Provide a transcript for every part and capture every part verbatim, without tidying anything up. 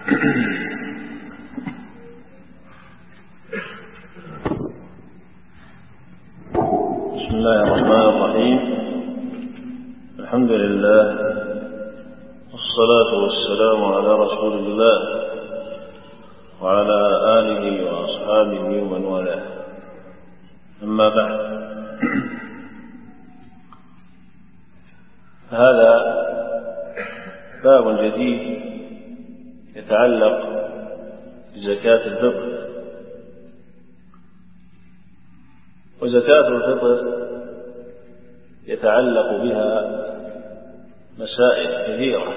بسم الله الرحمن الرحيم. الحمد لله والصلاة والسلام على رسول الله وعلى آله وأصحابه ومن والاه، أما بعد، هذا باب جديد يتعلق بزكاة الفطر. وزكاة الفطر يتعلق بها مسائل كثيرة،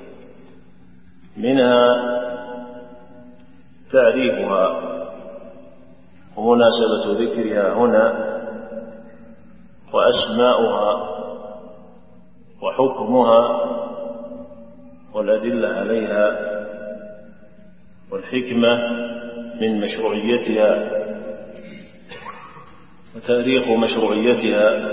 منها تعريفها ومناسبة ذكرها هنا، وأسماؤها وحكمها والأدلة عليها والحكمة من مشروعيتها وتاريخ مشروعيتها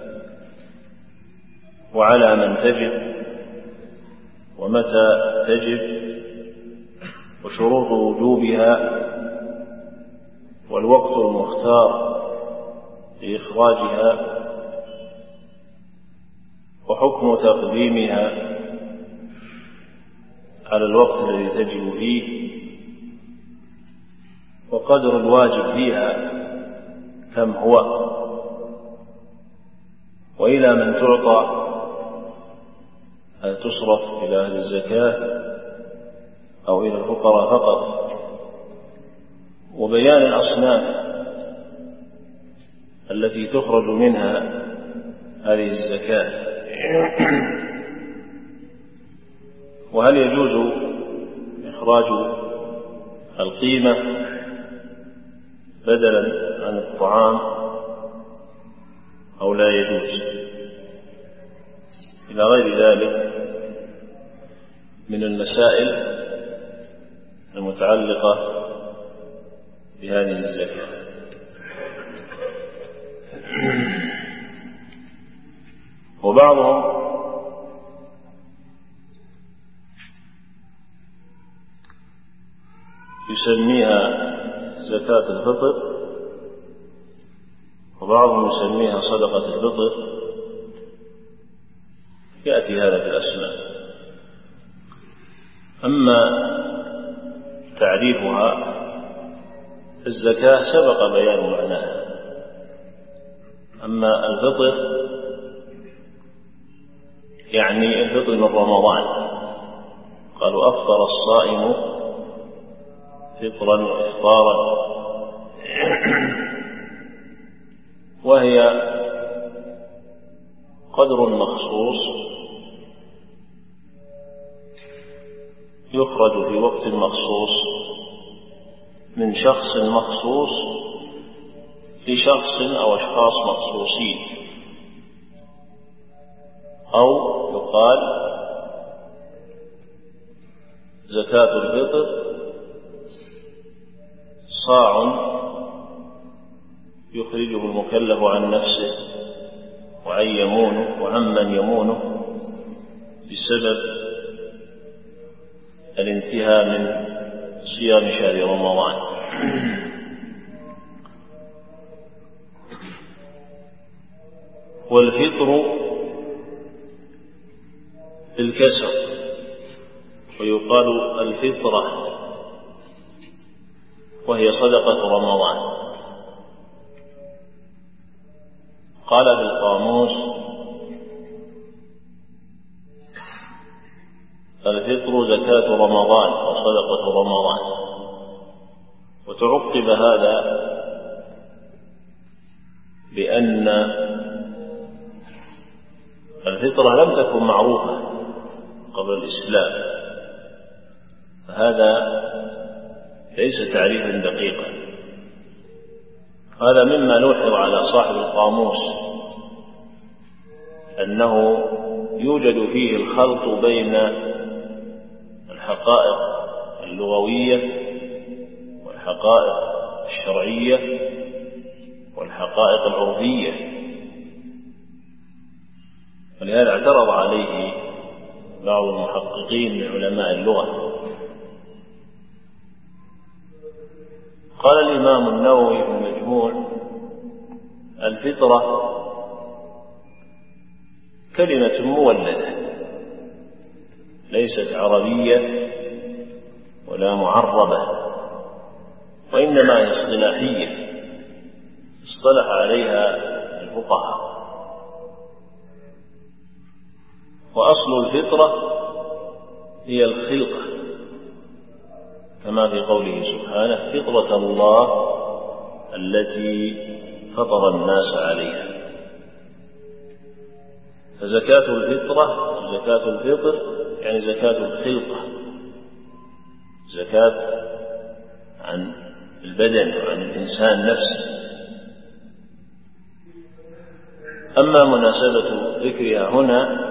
وعلى من تجب ومتى تجب وشروط وجوبها والوقت المختار لإخراجها وحكم تقديمها على الوقت الذي تجب فيه وقدر الواجب فيها كم هو، وإلى من تعطى، هل تصرف إلى أهل الزكاة أو إلى الفقراء فقط، وبيان الأصناف التي تخرج منها هذه الزكاة، وهل يجوز إخراج القيمة بدلا عن الطعام أو لا يجوز، إلى غير ذلك من المسائل المتعلقة بهذه الزكاة. وبعضهم يسميها زكاة الفطر، وبعضهم يسميها صدقة الفطر، يأتي هذا في الأسماء. أما تعريفها، الزكاة سبق بيان معناها. أما الفطر يعني الفطر من رمضان، قالوا أفطر الصائم فطرا وإفطارا، وهي قدر مخصوص يخرج في وقت مخصوص من شخص مخصوص لشخص أو أشخاص مخصوصين، أو يقال زكاة الفطر صاع يخرجه المكلف عن نفسه وعن يمونه وعمن يمونه بسبب الانتهاء من صيام شهر رمضان. والفطر بالكسر، ويقال الفطرة، وهي صدقة رمضان. قال في القاموس الفطر زكاة رمضان وصدقة رمضان. وتعقب هذا بأن الفطرة لم تكن معروفة قبل الإسلام، فهذا ليس تعريفا دقيقا. هذا مما نوحظ على صاحب القاموس أنه يوجد فيه الخلط بين الحقائق اللغوية والحقائق الشرعية والحقائق العرفية، ولهذا اعترض عليه بعض المحققين من علماء اللغة قال الإمام النووي في المجموع: الفطرة كلمة مولدة ليست عربية ولا معربة، وإنما هي اصطلاحية اصطلح عليها الفقهاء. وأصل الفطرة هي الخلقة، كما في قوله سبحانه: فطرة الله التي فطر الناس عليها. فزكاة الفطرة زكاة الفطر يعني زكاة الخلقة، زكاة عن البدن وعن الإنسان نفسه. أما مناسبة ذكرها هنا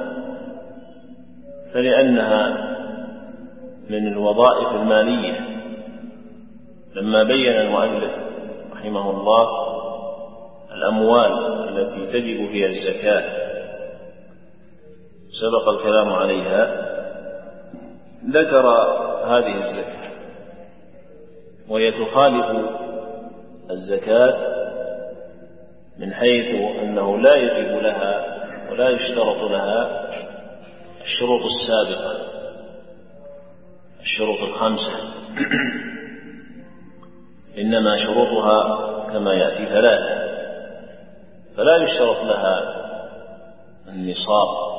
فلأنها من الوظائف المالية، لما بين المؤلف رحمه الله الأموال التي تجب فيها الزكاة سبق الكلام عليها، ذكر هذه الزكاة، وهي تخالف الزكاة من حيث أنه لا يجب لها ولا يشترط لها الشروط السابقة، الشروط الخمسة، إنما شروطها كما يأتي ثلاثة، فلا يشترط لها النصاب،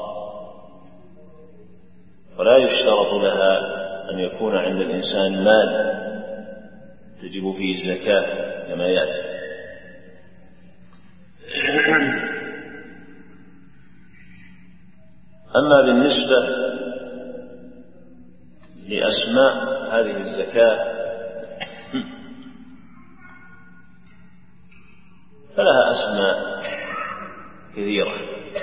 ولا يشترط لها أن يكون عند الإنسان مال تجب فيه الزكاة كما يأتي. أما بالنسبة لأسماء هذه الزكاة فلها أسماء كثيرة.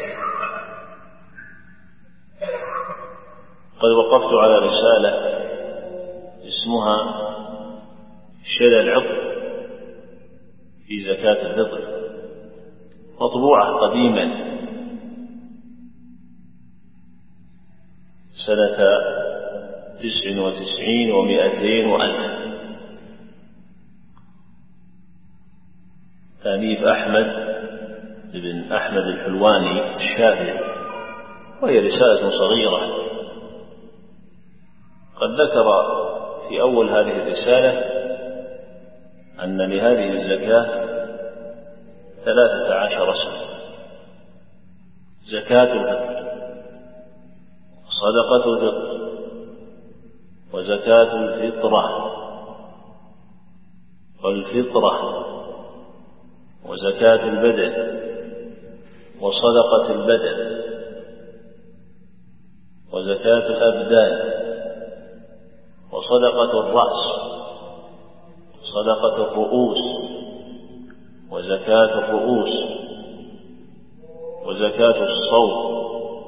قد وقفت على رسالة اسمها شذا العطر في زكاة الفطر، مطبوعة قديما سنة تسع وتسعين ومائتين وألف، تأليف أحمد بن أحمد الحلواني الشافعي، وهي رسالة صغيرة. قد ذكر في أول هذه الرسالة أن لهذه الزكاة ثلاثة عشر اسما: زكاة الفطر، صدقة الفطر، وزكاة الفطرة، والفطرة، وزكاة البدن، وصدقة البدن، وزكاة الأبدان، وصدقة الرأس، صدقة الرؤوس، وزكاة الرؤوس، وزكاة الصوم،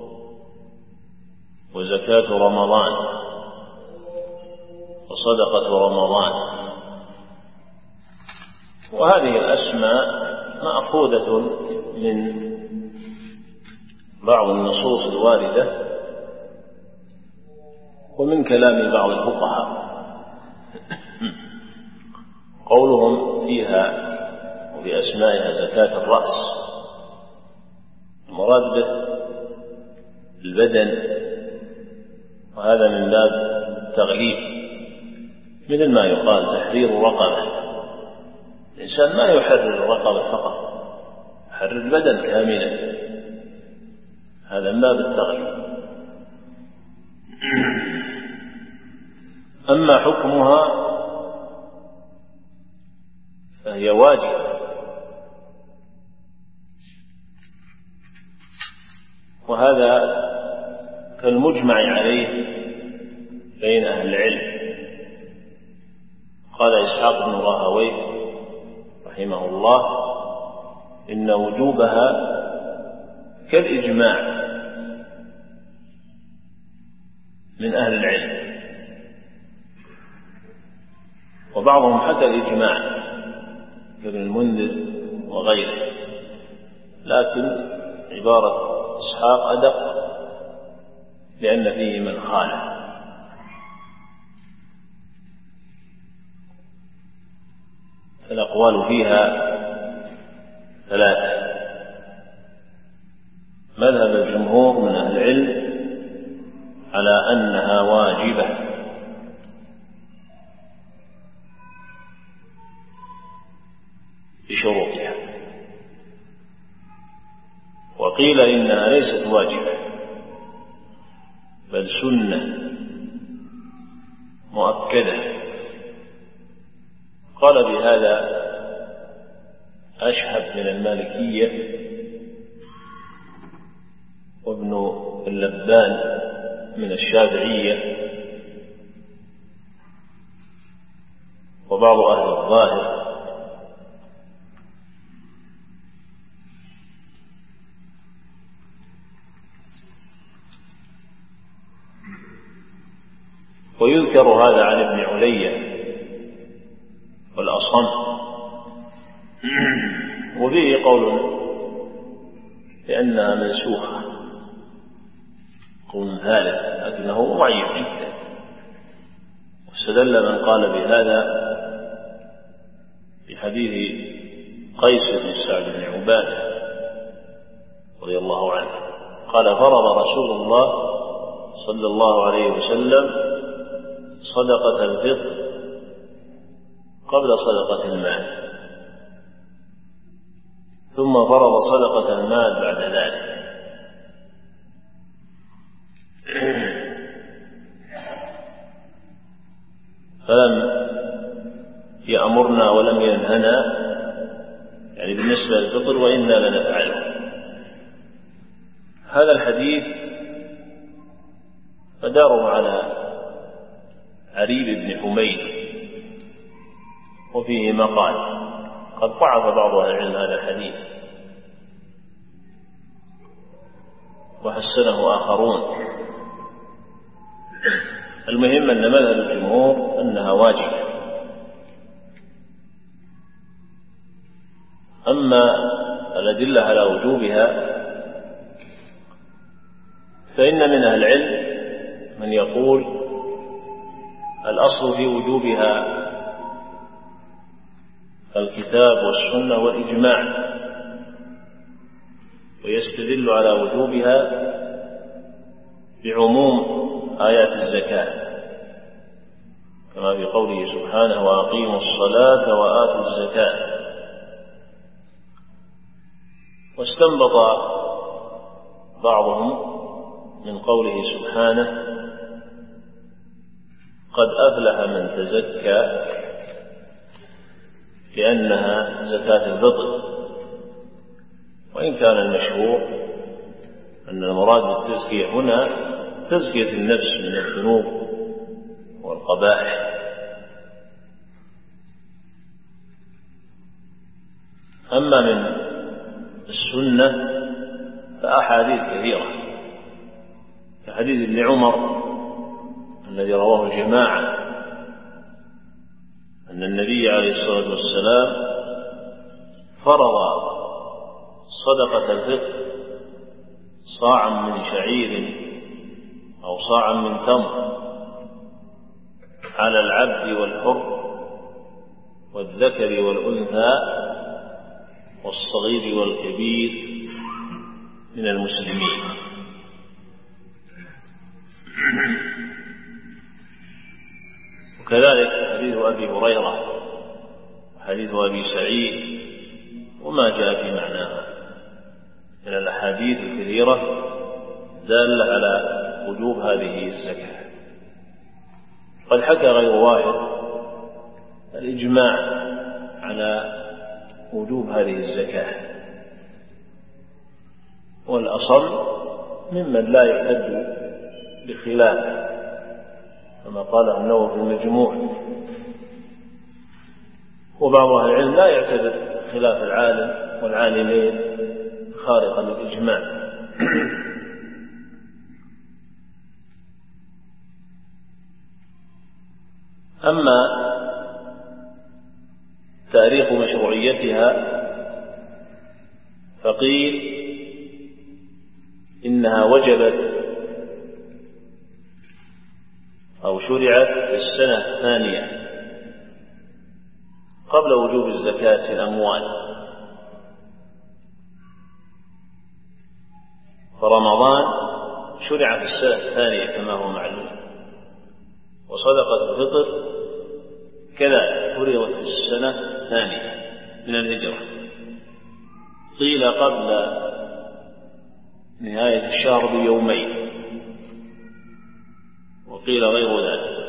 وزكاة رمضان، وصدقة رمضان. وهذه الأسماء مأخوذة من بعض النصوص الواردة ومن كلام بعض الفقهاء. قولهم فيها وفي أسمائها زكاة الرأس، المراد به البدن، وهذا من باب التغليب، مثل ما يقال تحرير الرقبة. الإنسان ما يحرر الرقبة فقط، يحرر البدن كاملا، هذا من باب التغليب. أما حكمها فهي واجبة، وهذا كالمجمع عليه بين أهل العلم. قال إسحاق بن راهويه رحمه الله: إن وجوبها كالإجماع من أهل العلم. وبعضهم حكى الإجماع كابن المنذر وغيره، لكن عبارة إسحاق أدق لأن فيه من خالف. فالأقوال فيها ثلاثة. مذهب الجمهور من أهل العلم على أنها واجبة بشروطها، وقيل إنها ليست واجبة بل سنة مؤكدة. قال بهذا أشهب من المالكية وابن اللبان من الشافعية وبعض أهل الظاهر، ويذكر هذا عن ابن علية والأصم، وفيه قول بأنها منسوخة، قول ثالث لكنه ضعيف جدا. واستدل من قال بهذا بحديث قيس بن سعد بن عبادة رضي الله عنه قال: فرض رسول الله صلى الله عليه وسلم صدقة الفطر قبل صدقة المال، ثم فرض صدقة المال بعد ذلك. فلم يأمرنا ولم ينهنا، يعني بالنسبة للفطر، وإنا لنفعله. هذا الحديث مداره على عريب بن حميد، وفيه مقال، قد ضعف بعض أهل العلم هذا الحديث وحسنه آخرون. المهم أن مذهب الجمهور أنها واجبة. أما الأدلة على وجوبها فإن من أهل العلم من يقول الأصل في وجوبها الكتاب والسنة والإجماع، ويستدل على وجوبها بعموم آيات الزكاة كما في قوله سبحانه: وأقيموا الصلاة وآتوا الزكاة. واستنبط بعضهم من قوله سبحانه: قد أفلح من تزكى، لأنها زكاة الفطر، وإن كان المشهور أن المراد بالتزكية هنا تزكية النفس من الذنوب والقبائح. أما من السنة فأحاديث كثيرة، كحديث ابن عمر الذي رواه الجماعة أن النبي عليه الصلاة والسلام فرض صدقة الفطر صاعا من شعير أو صاعا من تمر على العبد والحر والذكر والأنثى والصغير والكبير من المسلمين. وكذلك حديث أبي هريرة وحديث أبي سعيد وما جاء في معناها من الأحاديث الكثيرة دالة على وجوب هذه الزكاة. قد حكى غير واحد الإجماع على وجوب هذه الزكاة، والأصل ممن لا يعتد بخلافه كما قال النووي في المجموع. وبعض أهل العلم لا يعتبر خلاف العالم والعالمين خارقا للإجماع. أما تاريخ مشروعيتها فقيل إنها وجبت أو شرعت في السنة الثانية قبل وجوب الزكاة في الأموال. فرمضان شرع في السنة الثانية كما هو معلوم، وصدقة الفطر كذلك فرضت في السنة الثانية من الهجرة، قيل قبل نهاية الشهر بيومين، وقيل غير ذلك.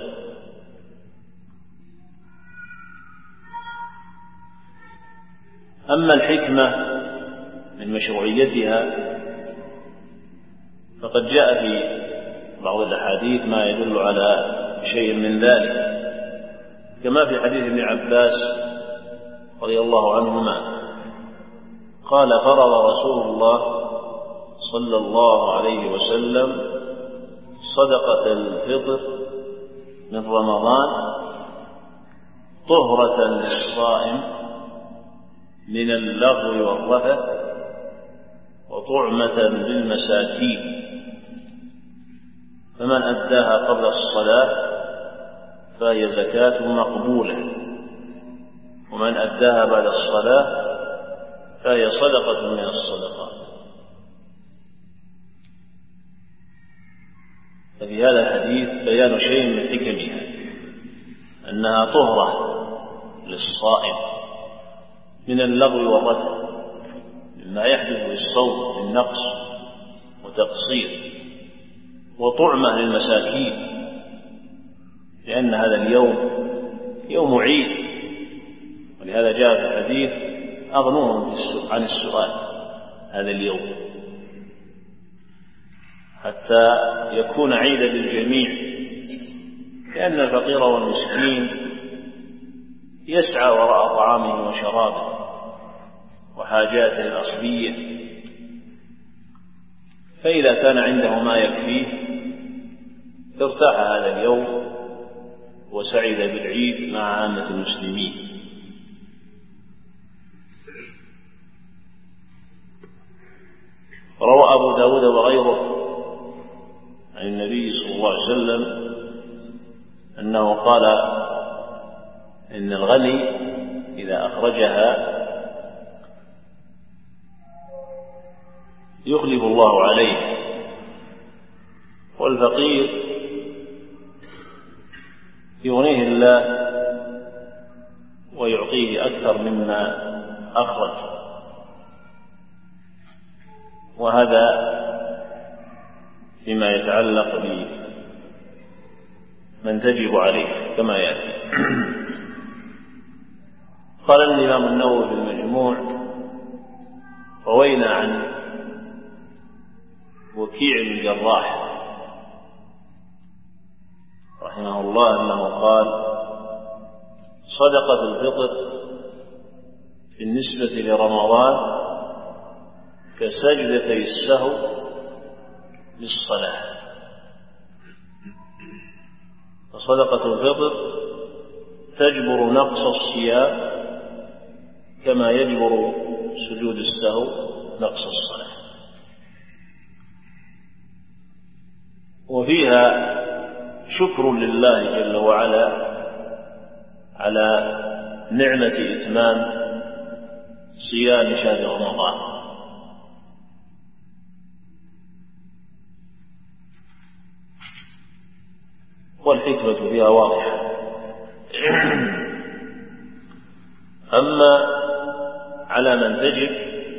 أما الحكمة من مشروعيتها فقد جاء في بعض الأحاديث ما يدل على شيء من ذلك، كما في حديث ابن عباس رضي الله عنهما قال: فرض رسول الله صلى الله عليه وسلم صدقة الفطر من رمضان طهرة للصائم من اللغو والرفث وطعمة للمساكين، فمن أداها قبل الصلاة فهي زكاة مقبولة، ومن أداها بعد الصلاة فهي صدقة من الصدقات. ففي هذا الحديث بيان شيء من حكمها، أنها طهرة للصائم من اللغو والرفث مما يحدث للصوم من نقص وتقصير، وطعمة للمساكين، لأن هذا اليوم يوم عيد، ولهذا جاء في الحديث: أغنوهم عن السؤال هذا اليوم، حتى يكون عيدا للجميع، لأن الفقير والمسكين يسعى وراء طعامه وشرابه وحاجاته الأصلية، فإذا كان عنده ما يكفيه ارتاح هذا اليوم وسعد بالعيد مع عامة المسلمين. روى أبو داود وغيره عن النبي صلى الله عليه وسلم أنه قال: إن الغني إذا أخرجها يخلف الله عليه، والفقير يغنيه الله ويعطيه أكثر مما أخرج. وهذا فيما يتعلق بمن تجب عليه كما يأتي. قال الإمام النووي في المجموع: روينا عن وكيع بن الجراح رحمه الله أنه قال: صدقة الفطر بالنسبة لرمضان كسجدتي السهو للصلاة. فصدقة الفطر تجبر نقص الصيام كما يجبر سجود السهو نقص الصلاة. وفيها شكر لله جل وعلا على نعمة إتمام صيام شهر رمضان. والحكمة فيها واضحة. أما على من تجب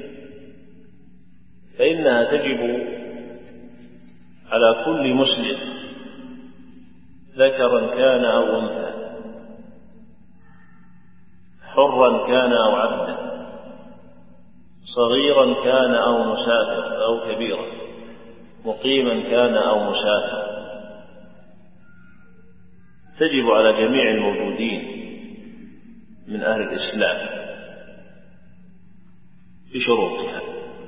فإنها تجب على كل مسلم ذكرا كان أو أنثى، حرا كان أو عبدا، صغيرا كان أو مسافر أو كبيرا، مقيما كان أو مسافر. تجب على جميع الموجودين من أهل الإسلام بشروطها.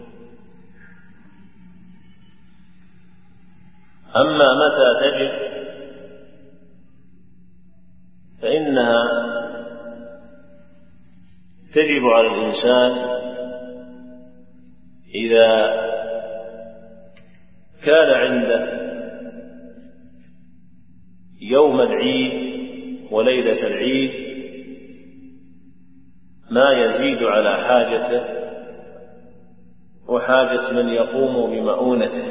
أما متى تجب فإنها تجب على الإنسان إذا كان عنده يوم العيد وليلة العيد ما يزيد على حاجته وحاجة من يقوم بمؤونته.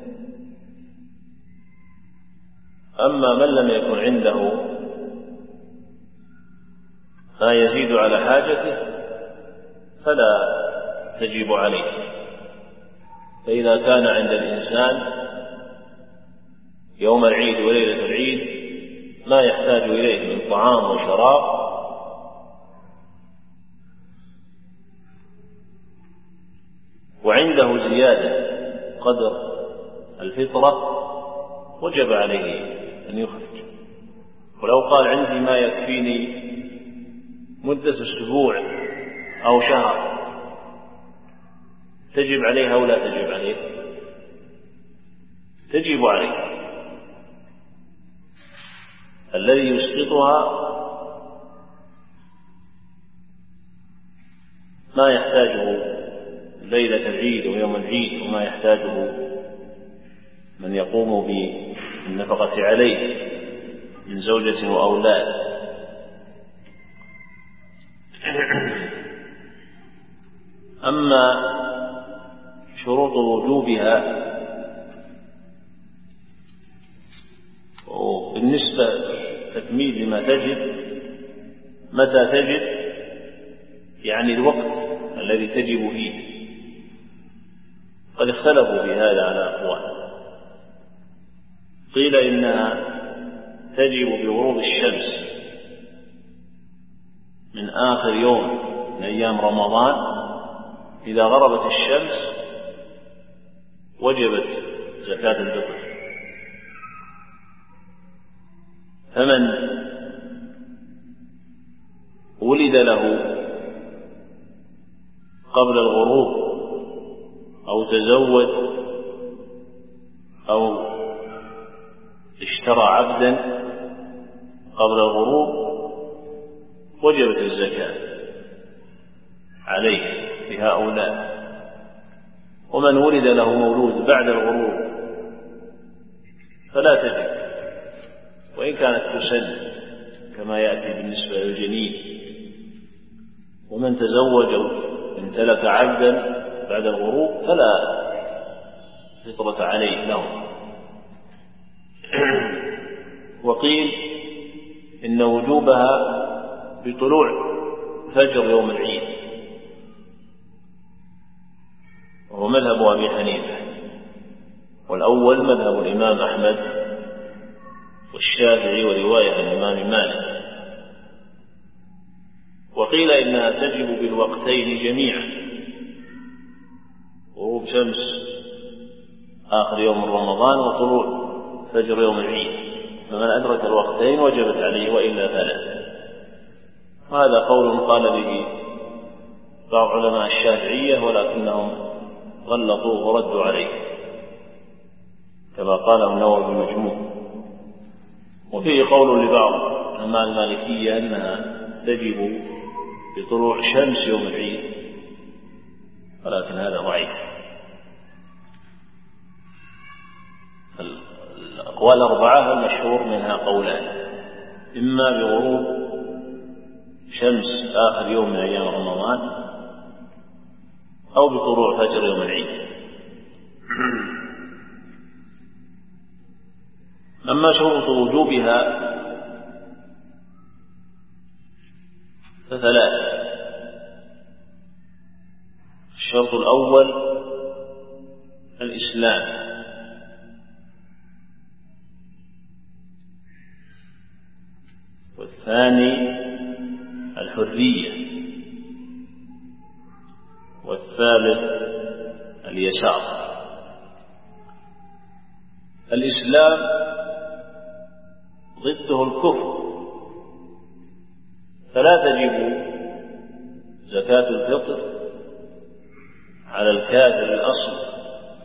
أما من لم يكن عنده ما يزيد على حاجته فلا تجب عليه. فإذا كان عند الإنسان يوم العيد وليلة العيد ما يحتاج إليه من طعام وشراب وعنده زيادة قدر الفطرة وجب عليه أن يخرج. ولو قال عندي ما يكفيني مدة أسبوع أو شهر تجب عليه أو لا تجب عليه؟ تجب عليه. الذي يسقطها ما يحتاجه ليلة العيد ويوم العيد وما يحتاجه من يقوم بالنفقة عليه من زوجة وأولاد. أما شروط وجوبها وبالنسبة تكميل لما تجب، متى تجب يعني الوقت الذي تجب فيه. قد اختلفوا في هذا على أقوال. قيل إنها تجب بغروب الشمس من آخر يوم من أيام رمضان. إذا غربت الشمس وجبت زكاة الفطر. فمن ولد له قبل الغروب أو تزوج أو اشترى عبدا قبل الغروب وجبت الزكاة عليه لهؤلاء. ومن ولد له مولود بعد الغروب فلا تجب وإن كانت تسن كما يأتي بالنسبة للجنين. ومن تزوج امتلك عبدا بعد الغروب فلا فطرة عليه له. وقيل إن وجوبها بطلوع فجر يوم العيد، وهو مذهب أبي حنيفة، والأول مذهب الإمام أحمد والشافعي ورواية عن الإمام مالك. وقيل إنها تجب بالوقتين جميعا، غروب شمس آخر يوم رمضان وطلوع فجر يوم العيد. فمن أدرك الوقتين وجبت عليه وإلا فلا. وهذا قول قال به بعض علماء الشافعية ولكنهم غلطوه وردوا عليه كما قاله النووي بالمجموع. وفيه قول لبعض علماء المالكية أنها تجب بطلوع شمس يوم العيد، ولكن هذا ضعيف. الأقوال الأربعة المشهور منها قولان: إما بغروب شمس آخر يوم من أيام رمضان أو بطلوع فجر يوم العيد. أما شروط وجوبها فثلاث. الشرط الأول الإسلام، والثاني الحرية، والثالث اليسار. الإسلام ضده الكفر، فلا تجب زكاة الفطر على الكافر الأصل.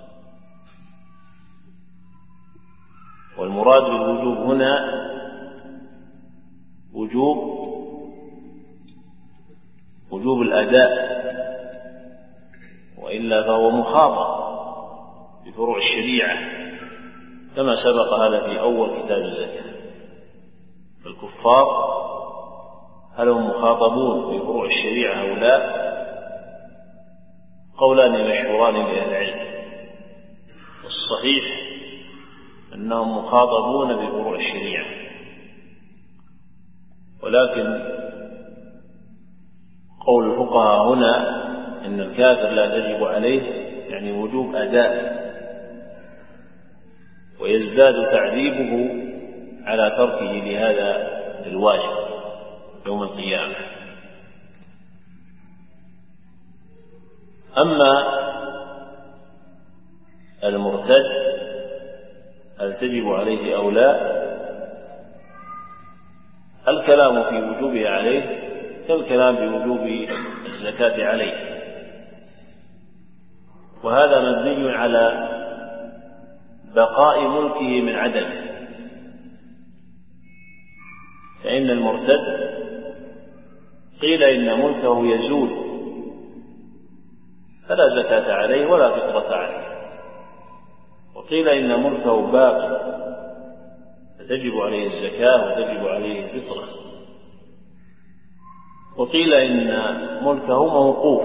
والمراد بالوجوب هنا وجوب وجوب الأداء، وإلا فهو مخاطر بفروع الشريعة كما سبق هذا في أول كتاب الزكاة. فالكفار هل هم مخاطبون بفروع الشريعة أو لا؟ قولان مشهوران لأهل العلم، والصحيح أنهم مخاطبون بفروع الشريعة، ولكن قول الفقهاء هنا إن الكافر لا تجب عليه يعني وجوب أداء، ويزداد تعذيبه على تركه لهذا الواجب يوم القيامة. أما المرتد هل تجب عليه أو لا؟ الكلام في وجوبه عليه كالكلام بوجوب الزكاة عليه، وهذا مبني على بقاء ملكه من عدمه، فإن المرتد قيل إن ملكه يزول فلا زكاة عليه ولا فطرة عليه، وقيل إن ملكه باقي فتجب عليه الزكاة وتجب عليه الفطرة، وقيل إن ملكه موقوف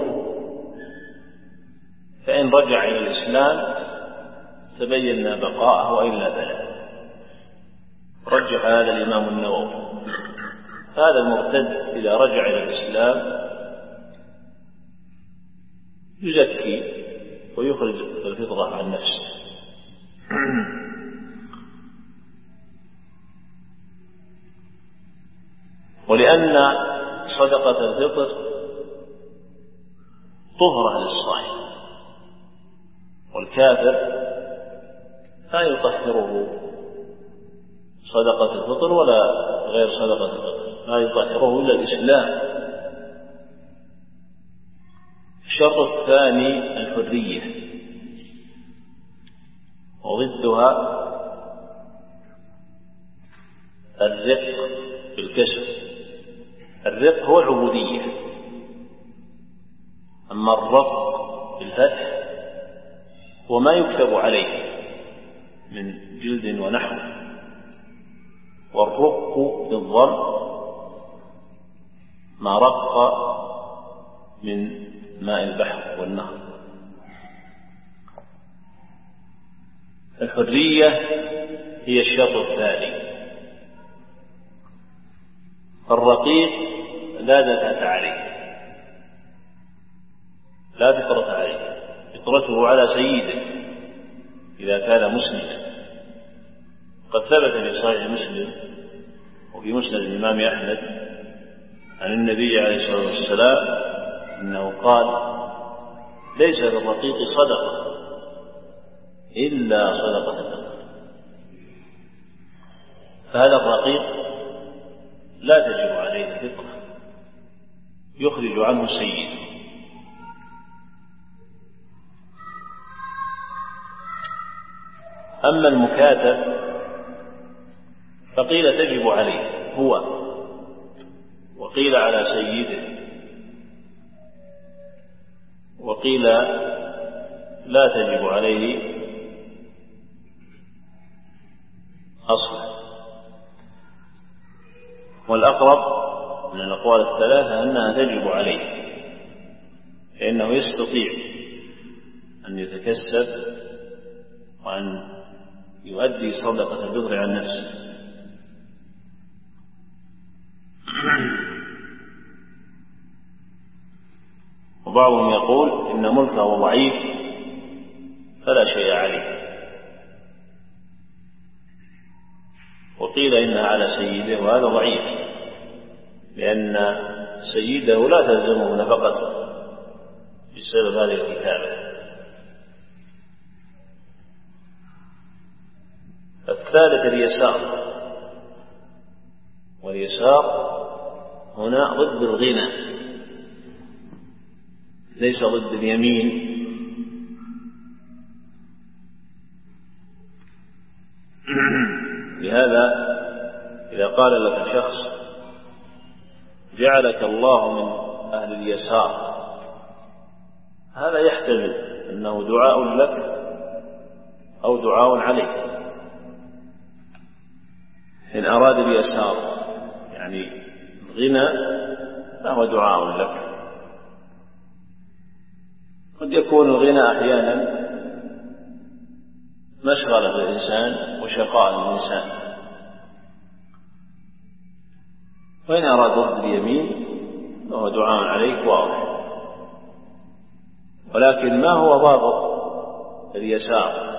فإن رجع إلى الإسلام تبين بقاءه وإلا فلا. رجح هذا الإمام النووي. هذا المرتد إذا رجع إلى الإسلام يزكي ويخرج الفطرة عن نفسه. ولأن صدقة الفطر طهرة للصائم، والكافر لا يطهره صدقة الفطر ولا غير صدقة الفطر، لا يطهره إلا الإسلام. الشرط الثاني الحرية، وضدها الرق بالكسر. الرق هو العبودية، أما الرق بالفتح هو ما يكتب عليه من جلد ونحوه، والرق بالضم ما رق من ماء البحر والنهر. الحرية هي الشرط الثاني. الرقيق لا زكاة عليه، لا فطرة عليه، فطرته على سيده إذا كان مسلما. قد ثبت في صحيح مسلم وفي مسند الإمام أحمد عن النبي عليه الصلاة والسلام أنه قال: ليس للرقيق صدقة إلا صدقة الفطر. فهذا الرقيق لا تجب عليه الفطرة، يخرج عنه سيده. أما المكاتب فقيل تجب عليه هو، وقيل على سيده، وقيل لا تجب عليه أصلا. والأقرب من الأقوال الثلاثة أنها تجب عليه، لأنه يستطيع أن يتكسب وأن يؤدي صدقة الفطر عن نفسه. وبعضهم يقول إن ملكه ضعيف فلا شيء عليه، وقيل إنها على سيده، وهذا ضعيف لأن سيده لا تلزمه نفقته بسبب هذه الكتابة. الثالث اليسار، واليسار هنا ضد الغنى ليس ضد اليمين. لهذا إذا قال لك شخص: جعلك الله من أهل اليسار، هذا يحتمل أنه دعاء لك أو دعاء عليك. إن أراد اليسار يعني غنى فهو دعاء لك. قد يكون الغنى أحيانا مشغلة الإنسان وشقاء الإنسان، وإن أراد ضد اليمين فهو دعاء عليك واضح. ولكن ما هو ضابط اليسار؟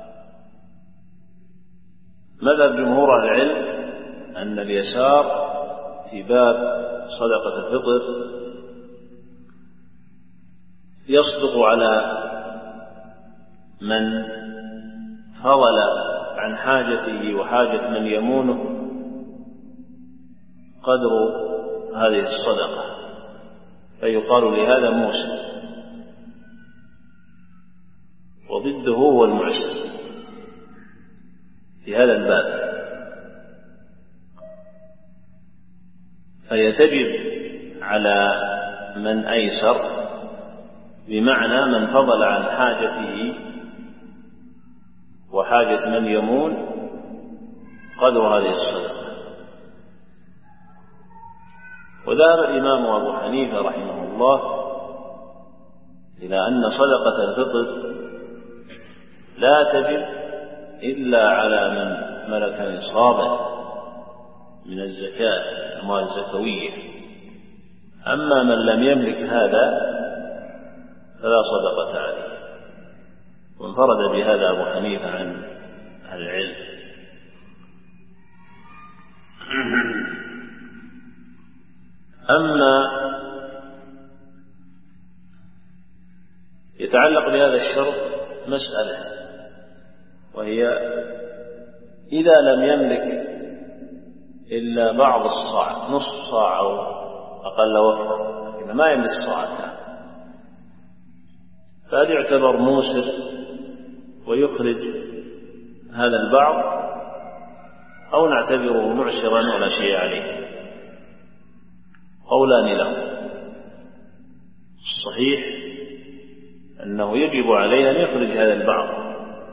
مذهب جمهور العلم أن اليسار في باب صدقة الفطر يصدق على من فضل عن حاجته وحاجة من يمونه قدر هذه الصدقة، فيقال لهذا موسى، وضده هو المعسر في هذا الباب. فيتجب على من أيسر بمعنى من فضل عن حاجته وحاجة من يمون قدر هذه الصدقة. وذهب الإمام أبو حنيفة رحمه الله إلى أن صدقة الفطر لا تجب إلا على من ملك نصابا من الزكاة الأموال الزكوية، أما من لم يملك هذا فلا صدقة عليه. وانفرد بهذا أبو حنيفة عن أهل العلم. أما يتعلق بهذا الشرط مسألة، وهي إذا لم يملك إلا بعض الصاع، نصف صاع أو أقل وفر، إذا ما يملك صاع كامل، فهل يعتبر موسر ويخرج هذا البعض، أو نعتبره معسرا ولا شيء عليه؟ قولان له. الصحيح أنه يجب عليه أن يخرج هذا البعض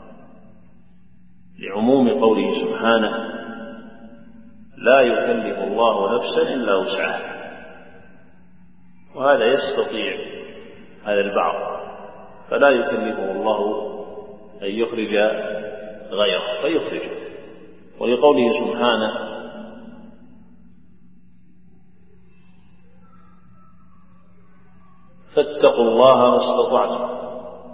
لعموم قوله سبحانه: لا يكلف الله نفسا إلا وسعها، وهذا يستطيع هذا البعض، فلا يكلفه الله أن يخرج غيره فيخرجه. ولقوله سبحانه: فاتقوا الله ما استطعتم.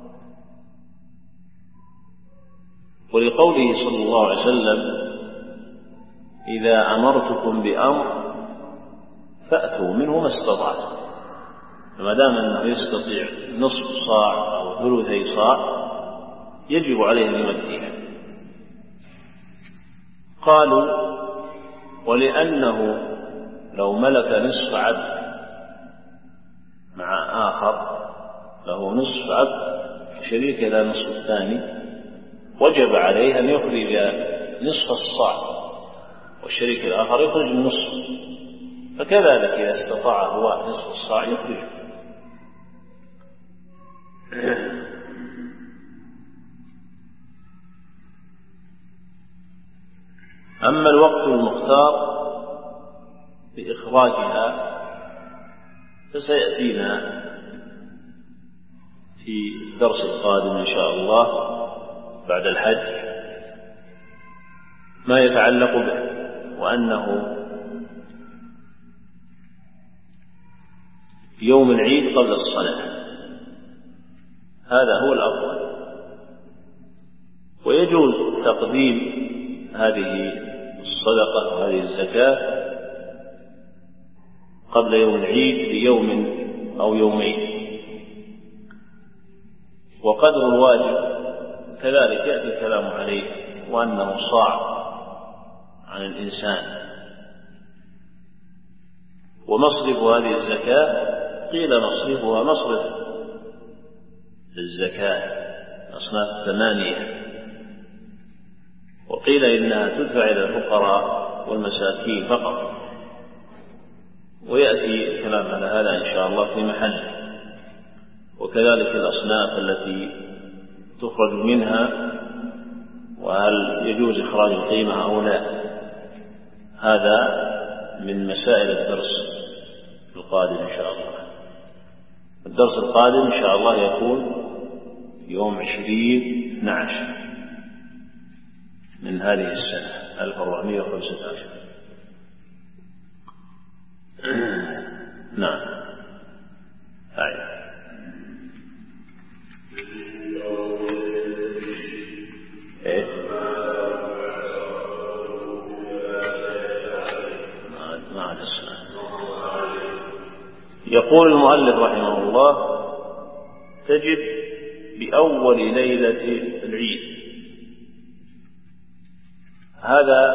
ولقوله صلى الله عليه وسلم: إذا أمرتكم بأمر فأتوا منه ما استطعتم. فما دام أنه يستطيع نصف صاع أو ثلثي صاع يجب عليه أن يؤديها. قالوا: ولأنه لو ملك نصف عبد مع آخر له نصف عبد شريك له نصف الثاني، وجب عليه أن يخرج نصف الصاع والشريك الآخر يخرج النصف، فكذلك إذا استطاع هو نصف الصاع يخرجه. أما الوقت المختار بإخراجها فسيأتينا في الدرس القادم إن شاء الله بعد الحج ما يتعلق به، وأنه يوم العيد قبل الصلاة، هذا هو الأفضل. ويجوز تقديم هذه الصدقة وهذه الزكاة قبل يوم العيد بيوم أو يومين. وقدر الواجب كذلك يأتي الكلام عليه، وأنه صاع عن الإنسان. ومصرف هذه الزكاة قيل مصرفها مصرف الزكاة أصناف ثمانية، وقيل إنها تدفع إلى الفقراء والمساكين فقط، ويأتي الكلام على هذا إن شاء الله في محله. وكذلك الأصناف التي تخرج منها، وهل يجوز إخراج القيمة أو لا، هذا من مسائل الدرس القادم إن شاء الله. الدرس القادم إن شاء الله يكون يوم عشرين اثنا عشر من هذه السنة ألف وأربعمائة وخمسة عشر. نعم. أي. إيه؟ ما عاد السنة. يقول المؤلف رحمه الله: تجب بأول ليلة العيد. هذا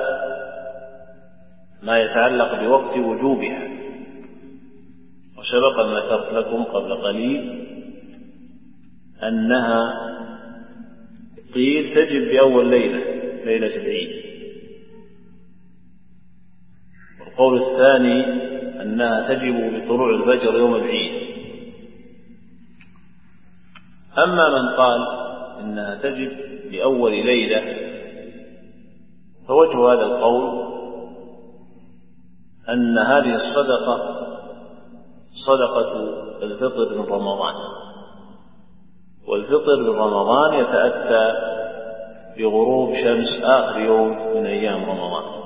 ما يتعلق بوقت وجوبها، وسبق أن ذكرت لكم قبل قليل أنها قيل تجب بأول ليلة ليلة العيد، والقول الثاني أنها تجب بطلوع الفجر يوم العيد. أما من قال إنها تجب بأول ليلة فوجه هذا القول أن هذه الصدقة صدقة الفطر من رمضان، والفطر من رمضان يتأتى بغروب شمس آخر يوم من أيام رمضان.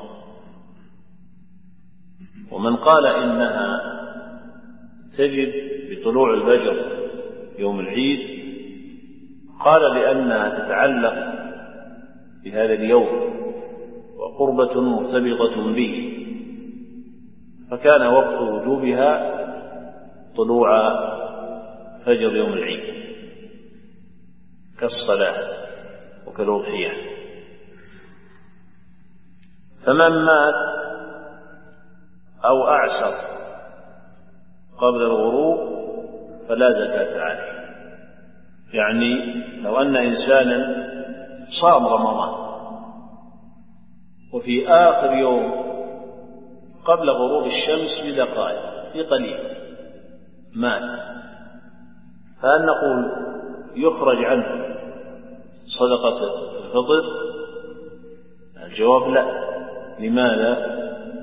ومن قال إنها تجب بطلوع الفجر يوم العيد قال لأنها تتعلق بهذا اليوم وقربة مرتبطة به، فكان وقت وجوبها طلوع فجر يوم العيد كالصلاة وكالأضحية. فمن مات أو أعسر قبل الغروب فلا زكاة عليه. يعني لو أن إنسانا صام رمضان وفي آخر يوم قبل غروب الشمس بدقائق بقليل مات، فهل نقول يخرج عنه صدقة الفطر؟ الجواب لا. لماذا؟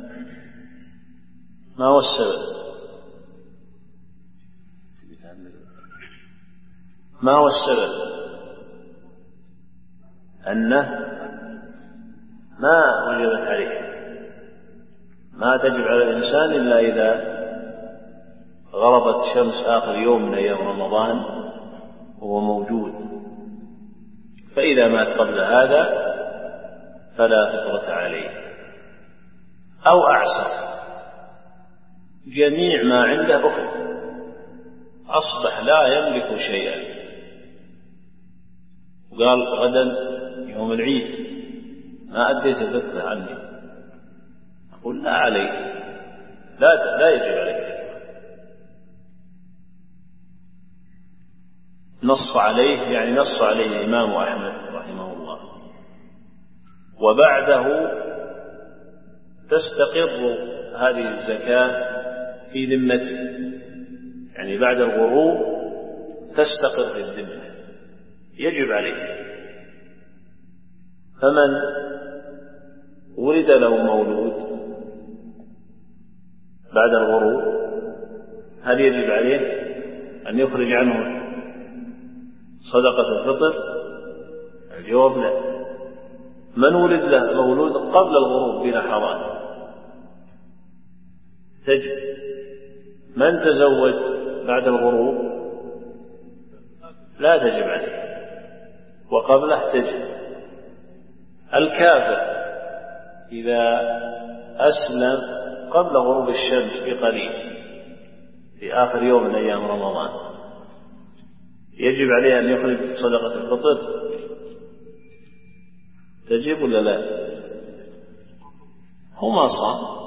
ما هو السبب؟ ما هو السبب؟ أنه ما وجبت عليه، ما تجب على الإنسان إلا إذا غربت شمس آخر يوم من أيام رمضان وهو موجود، فإذا مات قبل هذا فلا فطرة عليه. أو أعسر، جميع ما عنده أخذ، أصبح لا يملك شيئا، وقال غدا يوم العيد ما أديت الفطرة عني، أقول لا عليك، لا لا يجب عليك. نص عليه يعني نص عليه الإمام أحمد رحمه الله. وبعده تستقر هذه الزكاة في ذمته، يعني بعد الغروب تستقر في الذمة، يجب عليه. فمن ولد له مولود بعد الغروب هل يجب عليه أن يخرج عنه صدقة الفطر؟ الجواب لا. من ولد له مولود قبل الغروب بلحظات تجب. من تزوج بعد الغروب لا تجب عليه، وقبله تجب. الكافر إذا أسلم قبل غروب الشمس بقليل في آخر يوم من أيام رمضان يجب عليه أن يخرج صدقة الفطر؟ تجب ولا لا؟ هو ما صام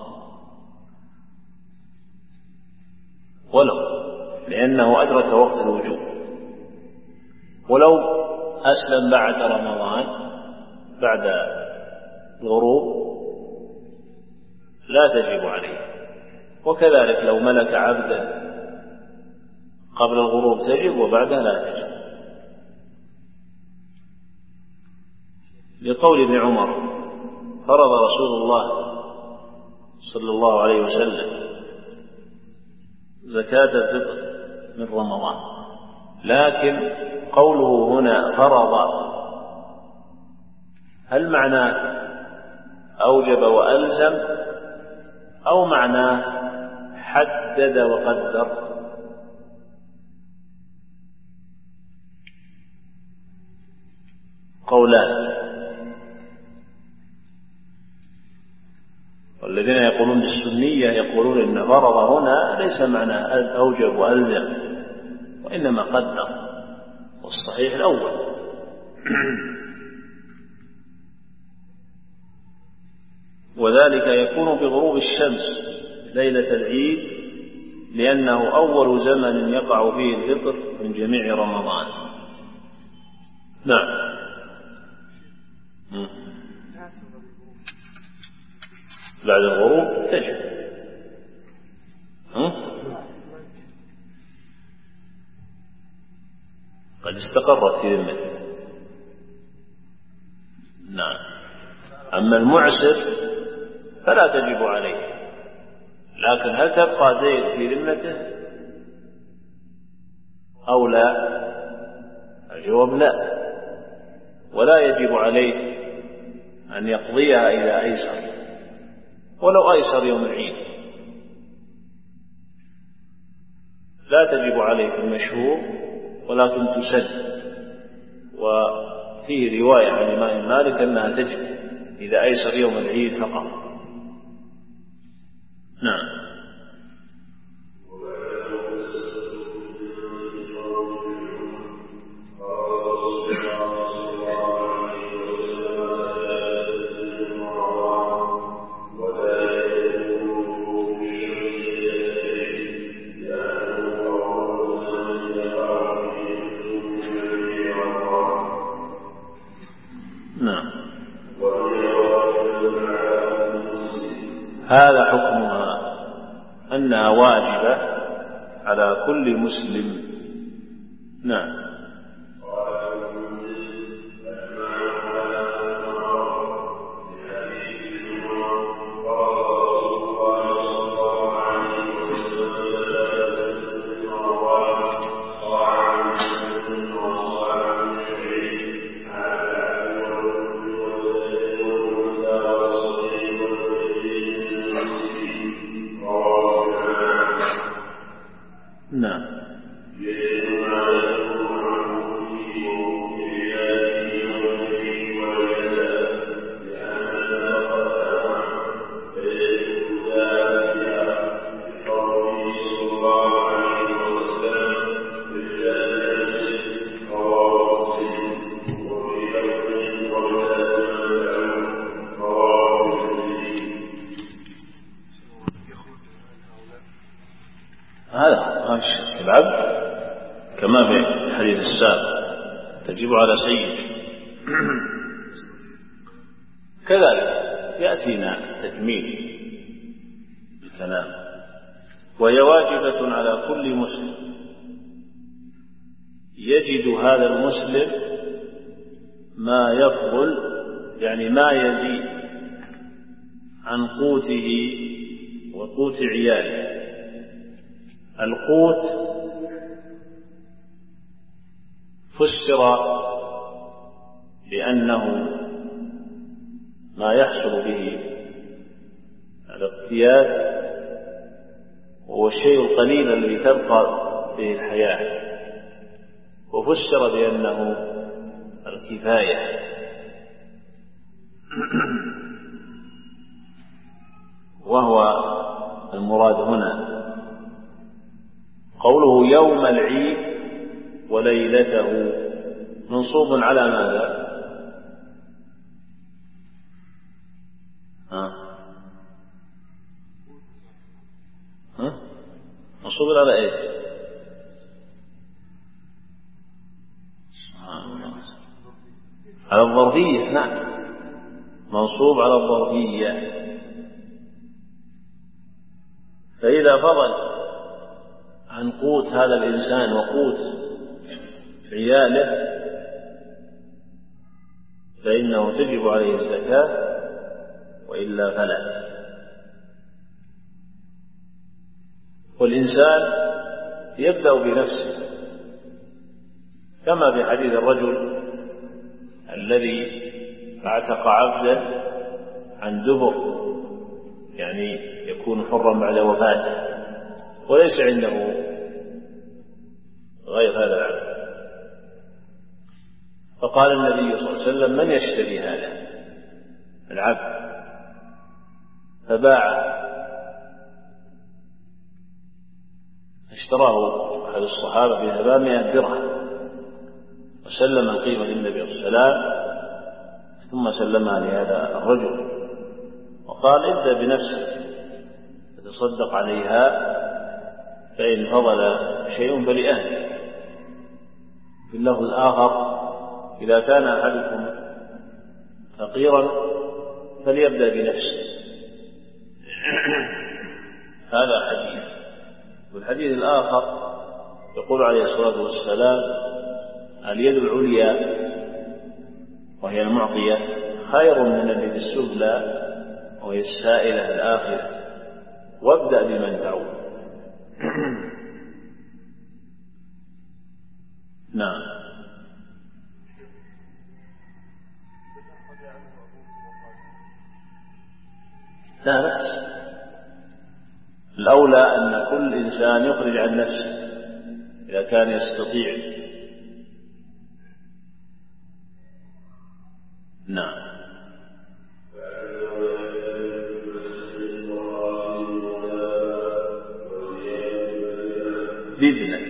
ولو، لأنه أدرك وقت الوجوب. ولو أسلم بعد رمضان بعد الغروب لا تجب عليه. وكذلك لو ملك عبدا قبل الغروب تجب وبعدها لا تجب، لقول ابن عمر: فرض رسول الله صلى الله عليه وسلم زكاة الفطر من رمضان. لكن قوله هنا فرض، هل معناه أوجب وألزم أو معناه حدد وقدر؟ قولان. والذين يقولون بالسنية يقولون إن فرض هنا ليس معناه أوجب وألزم، وإنما قدر، والصحيح الأول. وذلك يكون بغروب الشمس ليلة العيد، لأنه أول زمن يقع فيه الفطر من جميع رمضان. نعم. بعد الغروب تجب. قد استقرت في ذمته. نعم. أما المعسر فلا تجب عليه، لكن هل تبقى زيد في ذمته أو لا؟ الجواب لا، ولا يجب عليه أن يقضيها إذا أيسر، ولو أيسر يوم العيد لا تجب عليه في المشهور، ولكن تسد. وفيه رواية عن الإمام مالك أنها تجب إذا أيسر يوم العيد فقط. نعم. هذا حكمها أنها واجبة على كل مسلم. نعم. العبد كما في الحديث السابق تجب على سيده. كذلك يأتينا تكميل الكلام. وهي واجبة على كل مسلم يجد هذا المسلم ما يفضل، يعني ما يزيد عن قوته وقوت عياله. القوت فسر بأنه ما يحصل به الاقتياد، وهو الشيء القليل الذي تبقى به الحياة، وفسر بأنه الكفاية. وهو المراد هنا قوله يوم العيد وليلته منصوب على ماذا؟ ها؟ ها؟ منصوب على ايش؟ على الظرفية. نعم، منصوب على الظرفية. فإذا فضل عن قوت هذا الإنسان وقوت عياله فإنه تجب عليه الزكاة، وإلا فلا. والإنسان يبدأ بنفسه، كما في حديث الرجل الذي اعتق عبدا عن دبر، يعني يكون حرا بعد وفاته وليس عنده غير هذا العبد، فقال النبي صلى الله عليه وسلم: من يشتري هذا العبد؟ فباعه، اشتراه أحد الصحابة بثمانمائة درهم وسلم القيمة للنبي صلى الله عليه وسلم، ثم سلمها لهذا الرجل وقال: ابدأ بنفسك تصدق عليها، فإن فضل شيء فلأهلك. في اللفظ الآخر: إذا كان أحدكم فقيرا فليبدأ بنفسه. هذا حديث. والحديث الآخر يقول عليه الصلاة والسلام: اليد العليا وهي المعطية خير من اليد السفلى وهي السائلة الآخرة، وابدأ بمن تعود. نعم. لا بأس، الأولى أن كل إنسان يخرج عن نفسه إذا كان يستطيع. نعم. بإذنه.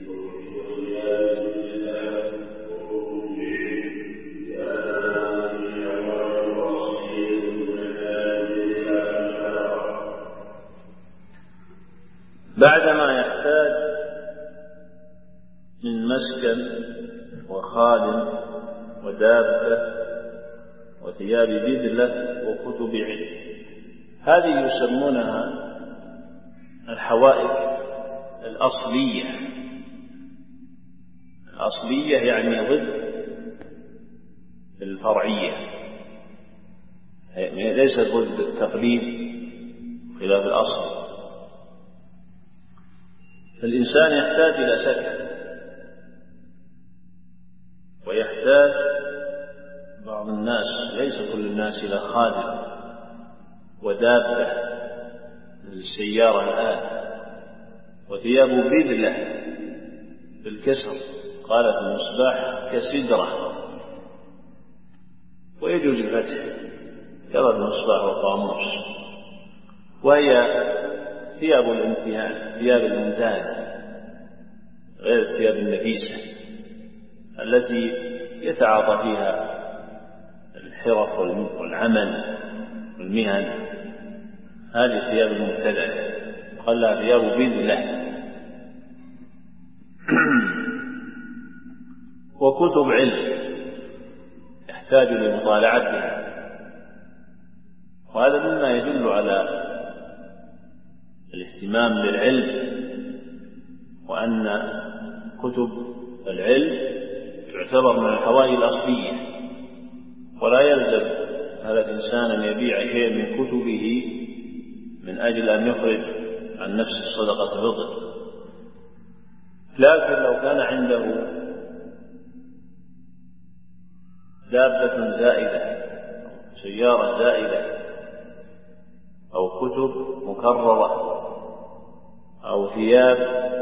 بعدما يحتاج من مسكن وخادم ودابة وثياب بذلة وكتب علم، هذه يسمونها الحوائج الأصلية. الأصلية يعني ضد الفرعية، ليست ضد التقليد خلاف الأصل. فالإنسان يحتاج إلى سكن، ويحتاج بعض الناس، ليس كل الناس، إلى خادم ودابة مثل السيارة الآن، وثياب بذلة بالكسر، قالت المصباح كسدرة، ويجوز الفتح كذا المصباح والقاموس، وهي ثياب الامتهان، ثياب الممتهن، غير الثياب النفيسة التي يتعاطى فيها الحرف والعمل والمهن. هذه الثياب المبتدأة قال لها ثياب بذلة. وكتب علم يحتاج لمطالعتها، وهذا مما يدل على الاهتمام بالعلم، وأن كتب العلم تعتبر من الحوائج الأصلية، ولا يلزم هذا الإنسان أن يبيع شيء من كتبه من أجل أن يخرج عن نفسه صدقة فطر. لكن لو كان عنده دابة زائدة، سيارة زائدة، أو كتب مكررة، أو ثياب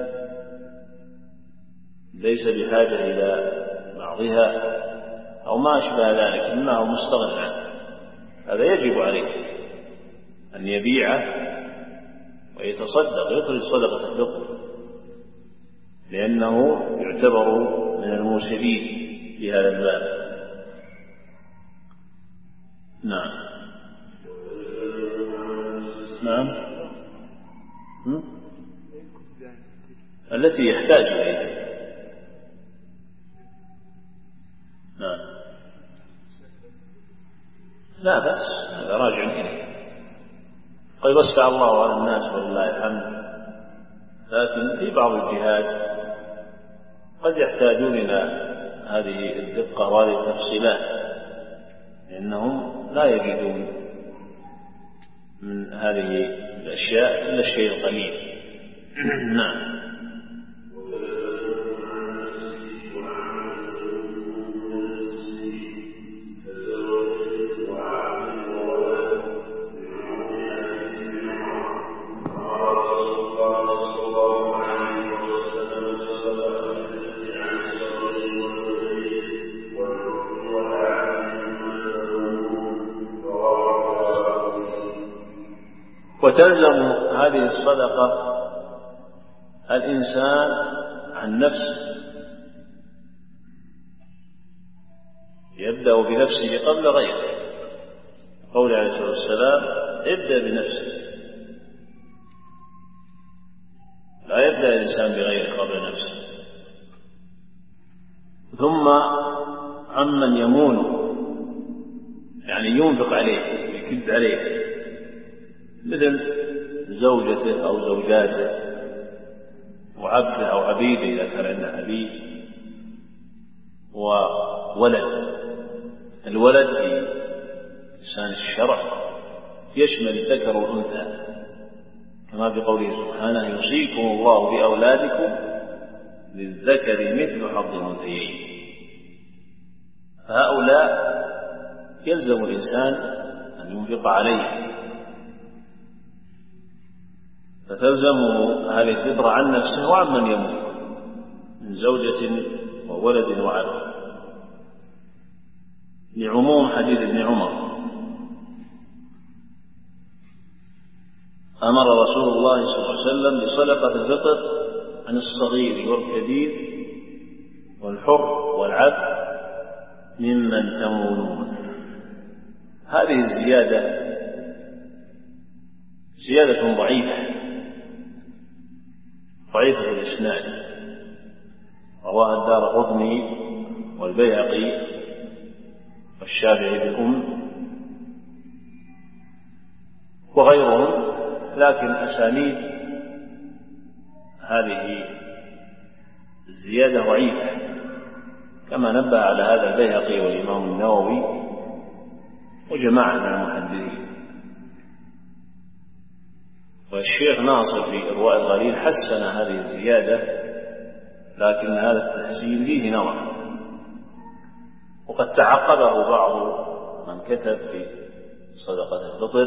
ليس بحاجة إلى بعضها، أو ما أشبه ذلك إنه مستغنى عنه، هذا يجب عليه أن يبيعه ويتصدق، يخرج صدقة الفطر، لأنه يعتبر من الموسرين في هذا الباب. نعم. نعم. التي يحتاج إليها. نعم. لا بأس، هذا راجع إليه، قد وسع الله على الناس ولله الحمد، لكن في بعض الجهات قد يحتاجون إلى هذه الدقة وهذه التفصيلات، لأنهم لا يجدون من هذه الأشياء إلا الشيء القليل. نعم. وتلزم هذه الصدقة الإنسان عن نفسه، يبدأ بنفسه قبل غيره، قول عليه الصلاة والسلام ابدأ بنفسه، لا يبدأ الإنسان بغيره قبل نفسه، ثم عمن يمونه، يعني ينفق عليه يكد عليه، مثل زوجته أو زوجاته وعبده أو عبيده إذا كان عنده عبيد، وولد. الولد في لسان الشرع يشمل الذكر والأنثى، كما في قوله سبحانه يوصيكم الله بأولادكم للذكر مثل حظ الأنثيين. فهؤلاء يلزم الإنسان أن ينفق عليه، فتلزمه هذه الفطرة عن نفسه وعن من يموت من زوجة وولد وعبد، لعموم حديث ابن عمر أمر رسول الله صلى الله عليه وسلم بصدقة الفطر عن الصغير والكبير والحر والعبد ممن تمونون. هذه الزيادة زيادة ضعيفة ضعيفة في الإسناد، رواها الدارقطني والبيهقي والشافعي بالأم وغيرهم، لكن أسانيد هذه الزيادة ضعيفة، كما نبه على هذا البيهقي والإمام النووي وجماعة من المحدثين. والشيخ ناصر في إرواء الغليل حسن هذه الزيادة، لكن هذا التحسين فيه نظر، وقد تعقبه بعض من كتب في صدقة الفطر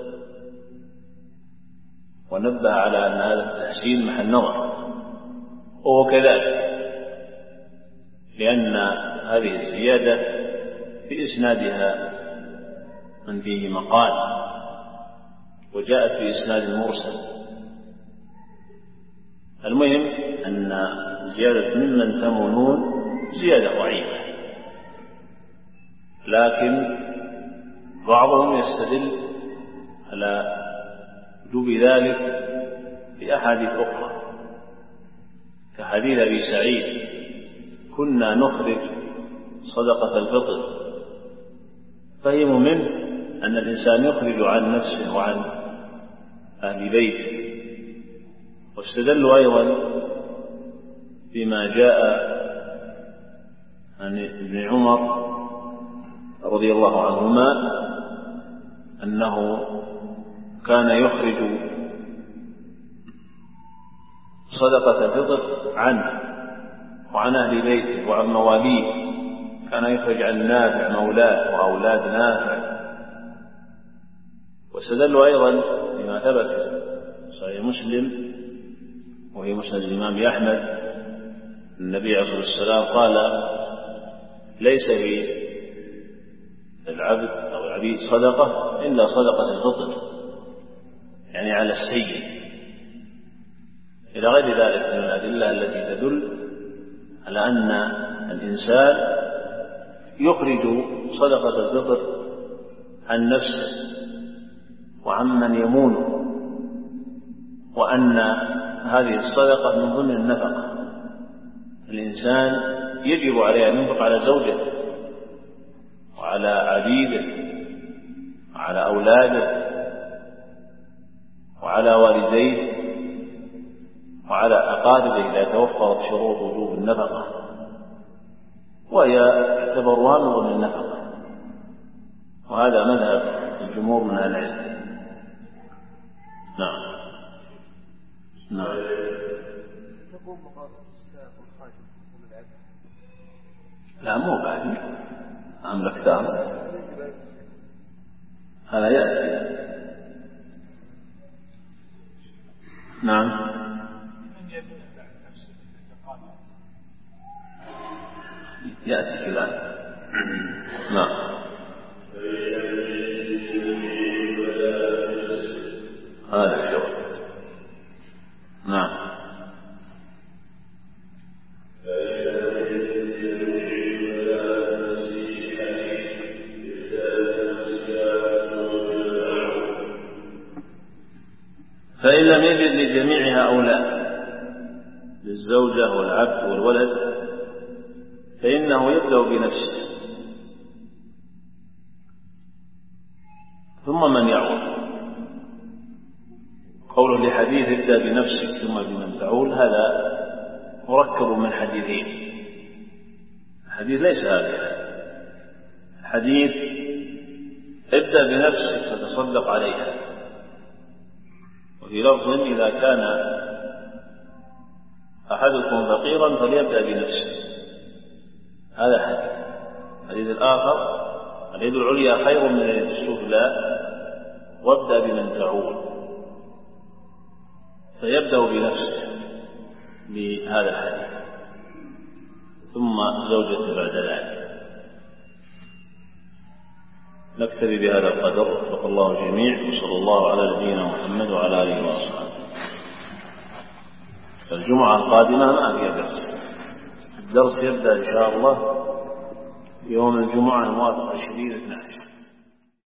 ونبه على أن هذا التحسين محل نظر، وهو كذلك، لأن هذه الزيادة في إسنادها من فيه مقال، وجاءت في إسناد المرسل. المهم أن زيادة ممن تمونون زيادة ضعيفة، لكن بعضهم يستدل على وجوب ذلك بأحاديث أخرى، كحديث أبي سعيد كنا نخرج صدقة الفطر، فهم منه أن الإنسان يخرج عن نفسه وعن أهل بيته. واستدلوا أيضا بما جاء عن ابن عمر رضي الله عنهما أنه كان يخرج صدقة الفطر عنه وعن أهل بيته وعن مواليه، كان يخرج عن نافع مولاه وأولاد نافع. واستدلوا أيضا بما ثبت في صحيح مسلم وهي مسند الإمام أحمد، النبي عليه الصلاة والسلام قال ليس في العبد أو العبيد صدقة إلا صدقة الفطر، يعني على السيد، إلى غير ذلك من الأدلة التي تدل على أن الإنسان يخرج صدقة الفطر عن نفسه وعن من يمونه، وأن هذه الصدقة من ضمن النفقة. الإنسان يجب عليه أن ينفق على زوجته وعلى عبيده وعلى أولاده وعلى والديه وعلى أقاربه إذا توفرت شروط وجوب النفقة، وهي اعتبرها من ضمن النفقة، وهذا مذهب الجمهور من أهل العلم. نعم. نعم. تقوم مقام الساق والخادم والعبد. لا مو بعدي أملك دار هذا يأتي. نعم. يأتي كلام. نعم. هذا الجواب. نعم. فإن لم يجد لجميعها أولاد للزوجة والعبد والولد فإنه يبدأ بنفسه ثم من يعول. قوله لحديث ابدأ بنفسك ثم بمن تعول هذا مركب من حديثين. الحديث ليس هكذا. حديث ابدأ بنفسك فتصدق عليها، وفي لفظ إذا كان أحدكم فقيرا فليبدأ بنفسه. هذا حديث. الحديث الآخر اليد العليا خير من اليد السفلى وابدأ بمن تعول، فيبدأ بنفسه بهذا الحديث ثم زوجته بعد ذلك. نكتفي بهذا القدر. وفق الله الجميع، وصلى الله على نبينا محمد وعلى آله وأصحابه. الجمعة القادمة ما فيها درس. الدرس يبدأ إن شاء الله يوم الجمعة الموافق عشرين اثناشر.